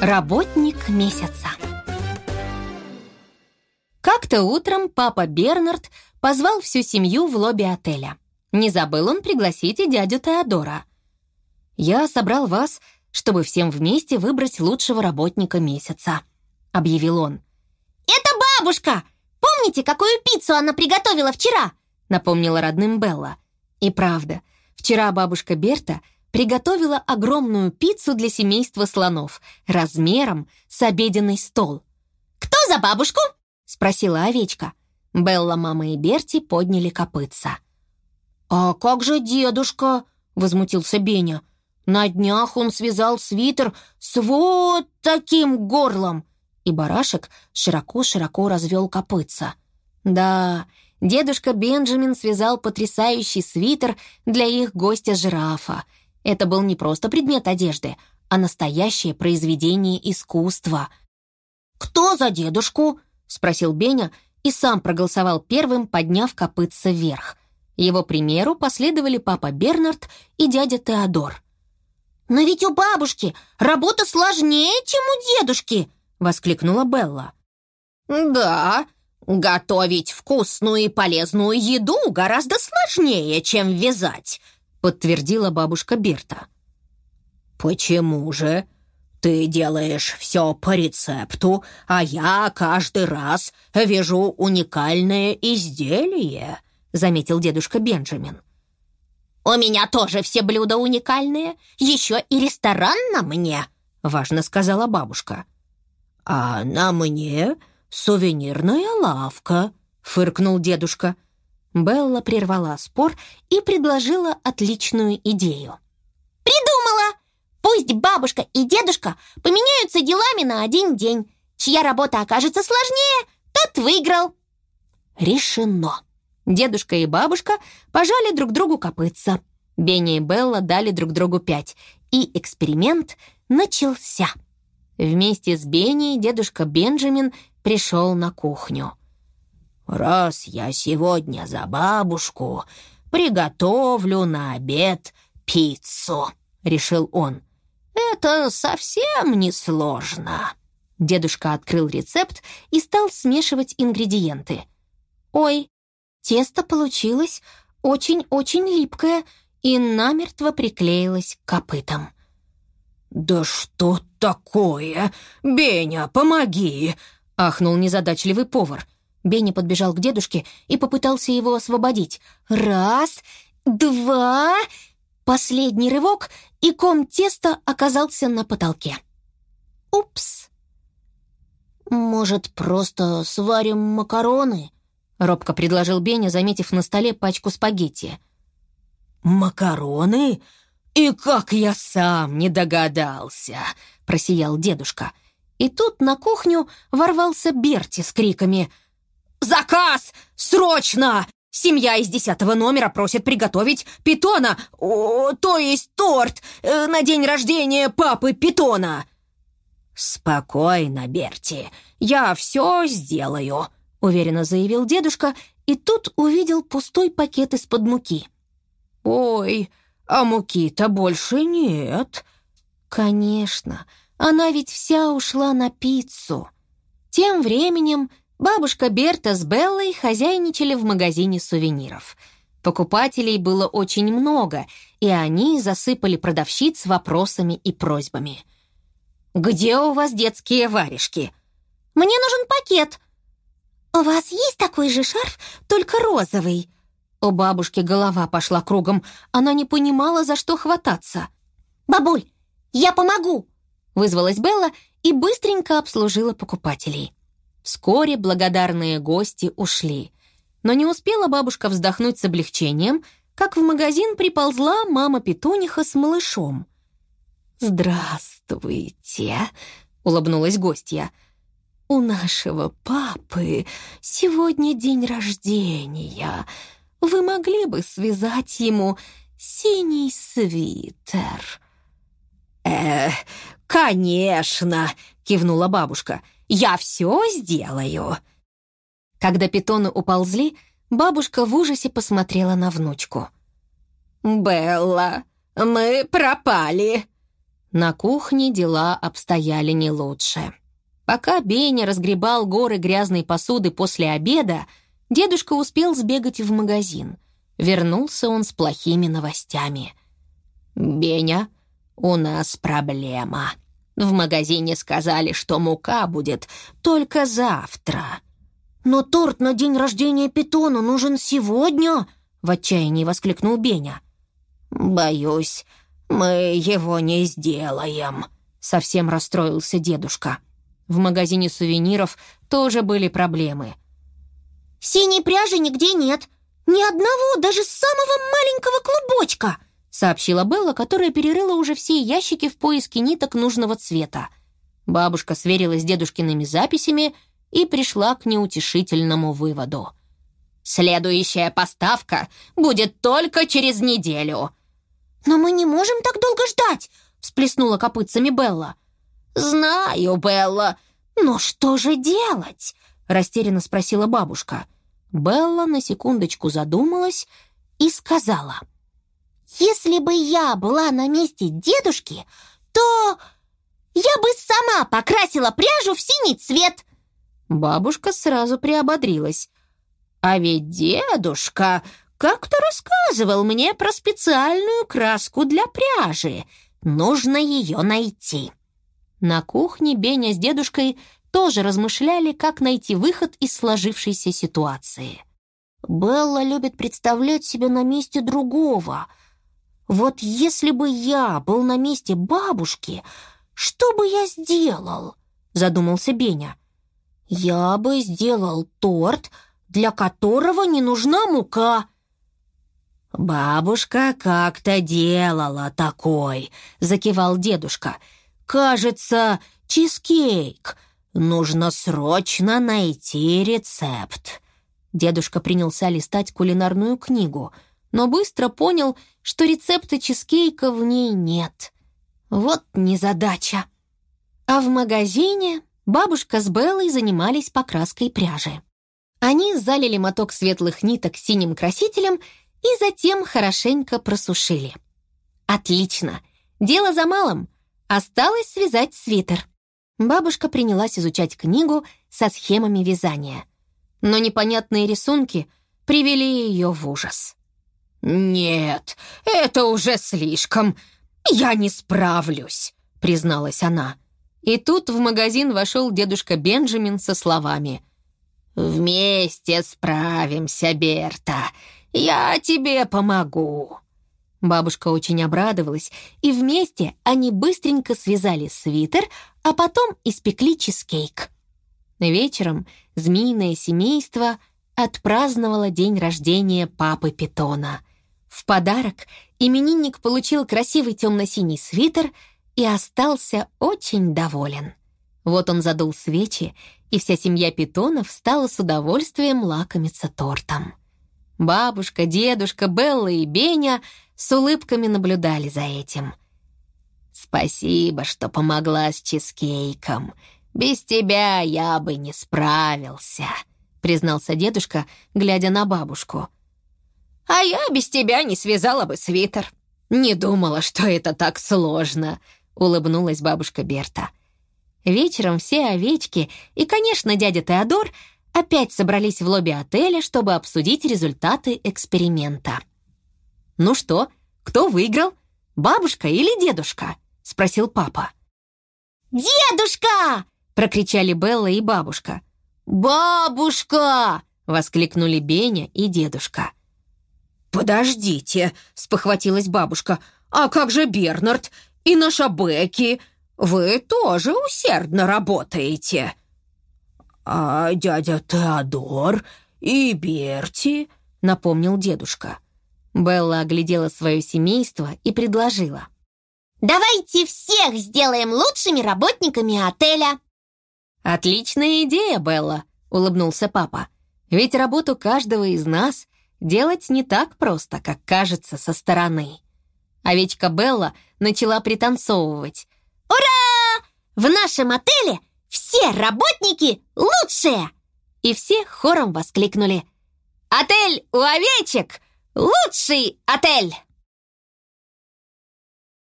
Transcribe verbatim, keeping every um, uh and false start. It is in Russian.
Работник месяца. Как-то утром папа Бернард позвал всю семью в лобби отеля. Не забыл он пригласить и дядю Теодора. «Я собрал вас, чтобы всем вместе выбрать лучшего работника месяца», — объявил он. «Это бабушка! Помните, какую пиццу она приготовила вчера?» — напомнила родным Белла. И правда, вчера бабушка Берта приготовила огромную пиццу для семейства слонов размером с обеденный стол. «Кто за бабушку?» — спросила овечка. Белла, мама и Берти подняли копытца. «А как же дедушка?» — возмутился Беня. «На днях он связал свитер с вот таким горлом!» И барашек широко-широко развел копытца. Да, дедушка Бенджамин связал потрясающий свитер для их гостя-жирафа. Это был не просто предмет одежды, а настоящее произведение искусства. «Кто за дедушку?» — спросил Беня и сам проголосовал первым, подняв копытца вверх. Его примеру последовали папа Бернард и дядя Теодор. «Но ведь у бабушки работа сложнее, чем у дедушки!» — воскликнула Белла. «Да, готовить вкусную и полезную еду гораздо сложнее, чем вязать», — подтвердила бабушка Берта. «Почему же? Ты делаешь все по рецепту, а я каждый раз вяжу уникальное изделие», — заметил дедушка Бенджамин. «У меня тоже все блюда уникальные, еще и ресторан на мне», — важно сказала бабушка. «А на мне сувенирная лавка», — фыркнул дедушка. Белла прервала спор и предложила отличную идею. «Придумала! Пусть бабушка и дедушка поменяются делами на один день. Чья работа окажется сложнее, тот выиграл». Решено. Дедушка и бабушка пожали друг другу копытца. Бенни и Белла дали друг другу пять, и эксперимент начался. Вместе с Бенни дедушка Бенджамин пришел на кухню. «Раз я сегодня за бабушку, приготовлю на обед пиццу», — решил он. «Это совсем несложно». Дедушка открыл рецепт и стал смешивать ингредиенты. Ой, тесто получилось очень-очень липкое и намертво приклеилось к копытам. «Да что такое? Беня, помоги!» — ахнул незадачливый повар. Бенни подбежал к дедушке и попытался его освободить. Раз, два... Последний рывок, и ком теста оказался на потолке. Упс! «Может, просто сварим макароны?» — робко предложил Беня, заметив на столе пачку спагетти. «Макароны? И как я сам не догадался!» — просиял дедушка. И тут на кухню ворвался Берти с криками: «Заказ! Срочно! Семья из десятого номера просит приготовить питона, о, то есть торт, э, на день рождения папы питона!» «Спокойно, Берти, я все сделаю», — уверенно заявил дедушка, и тут увидел пустой пакет из-под муки. «Ой, а муки-то больше нет». «Конечно, она ведь вся ушла на пиццу». Тем временем бабушка Берта с Беллой хозяйничали в магазине сувениров. Покупателей было очень много, и они засыпали продавщиц вопросами и просьбами. «Где у вас детские варежки?» «Мне нужен пакет». «У вас есть такой же шарф, только розовый?» У бабушки голова пошла кругом. Она не понимала, за что хвататься. «Бабуль, я помогу!» Вызвалась Белла и быстренько обслужила покупателей. Вскоре благодарные гости ушли. Но не успела бабушка вздохнуть с облегчением, как в магазин приползла мама-петуниха с малышом. «Здравствуйте!» — улыбнулась гостья. «У нашего папы сегодня день рождения. Вы могли бы связать ему синий свитер?» «Э, конечно!» — кивнула бабушка. «Я все сделаю!» Когда питоны уползли, бабушка в ужасе посмотрела на внучку. «Белла, мы пропали!» На кухне дела обстояли не лучше. Пока Беня разгребал горы грязной посуды после обеда, дедушка успел сбегать в магазин. Вернулся он с плохими новостями. «Беня, у нас проблема. В магазине сказали, что мука будет только завтра». «Но торт на день рождения Питона нужен сегодня!» — в отчаянии воскликнул Беня. «Боюсь, мы его не сделаем», — совсем расстроился дедушка. В магазине сувениров тоже были проблемы. «Синей пряжи нигде нет. Ни одного, даже самого маленького клубочка», — сообщила Белла, которая перерыла уже все ящики в поиске ниток нужного цвета. Бабушка сверилась с дедушкиными записями и пришла к неутешительному выводу. «Следующая поставка будет только через неделю». «Но мы не можем так долго ждать», — всплеснула копытцами Белла. «Знаю, Белла, но что же делать?» — растерянно спросила бабушка. Белла на секундочку задумалась и сказала: «Если бы я была на месте дедушки, то я бы сама покрасила пряжу в синий цвет». Бабушка сразу приободрилась. «А ведь дедушка как-то рассказывал мне про специальную краску для пряжи. Нужно ее найти». На кухне Беня с дедушкой тоже размышляли, как найти выход из сложившейся ситуации. «Белла любит представлять себя на месте другого. Вот если бы я был на месте бабушки, что бы я сделал?» — задумался Беня. «Я бы сделал торт, для которого не нужна мука». «Бабушка как-то делала такой», — закивал дедушка. «Кажется, чизкейк. Нужно срочно найти рецепт». Дедушка принялся листать кулинарную книгу, но быстро понял, что рецепта чизкейка в ней нет. Вот незадача. А в магазине бабушка с Беллой занимались покраской пряжи. Они залили моток светлых ниток синим красителем и затем хорошенько просушили. Отлично! Дело за малым. Осталось связать свитер. Бабушка принялась изучать книгу со схемами вязания. Но непонятные рисунки привели ее в ужас. «Нет, это уже слишком. Я не справлюсь», — призналась она. И тут в магазин вошел дедушка Бенджамин со словами: «Вместе справимся, Берта. Я тебе помогу». Бабушка очень обрадовалась, и вместе они быстренько связали свитер, а потом испекли чизкейк. Вечером змеиное семейство отпраздновало день рождения папы Питона. В подарок именинник получил красивый темно-синий свитер и остался очень доволен. Вот он задул свечи, и вся семья Питонов стала с удовольствием лакомиться тортом. Бабушка, дедушка, Белла и Беня с улыбками наблюдали за этим. «Спасибо, что помогла с чизкейком. Без тебя я бы не справился», — признался дедушка, глядя на бабушку. «А я без тебя не связала бы свитер. Не думала, что это так сложно», — улыбнулась бабушка Берта. Вечером все овечки и, конечно, дядя Теодор опять собрались в лобби отеля, чтобы обсудить результаты эксперимента. «Ну что, кто выиграл? Бабушка или дедушка?» — спросил папа. «Дедушка!» — прокричали Белла и бабушка. «Бабушка!» — воскликнули Беня и дедушка. «Подождите!» — спохватилась бабушка. «А как же Бернард и наша Бекки? Вы тоже усердно работаете». «А дядя Теодор и Берти?» — напомнил дедушка. Белла оглядела свое семейство и предложила: «Давайте всех сделаем лучшими работниками отеля». «Отличная идея, Белла», — улыбнулся папа. «Ведь работу каждого из нас делать не так просто, как кажется со стороны». Овечка Белла начала пританцовывать. «Ура! В нашем отеле все работники лучшие!» И все хором воскликнули: «Отель у овечек! Лучший отель!»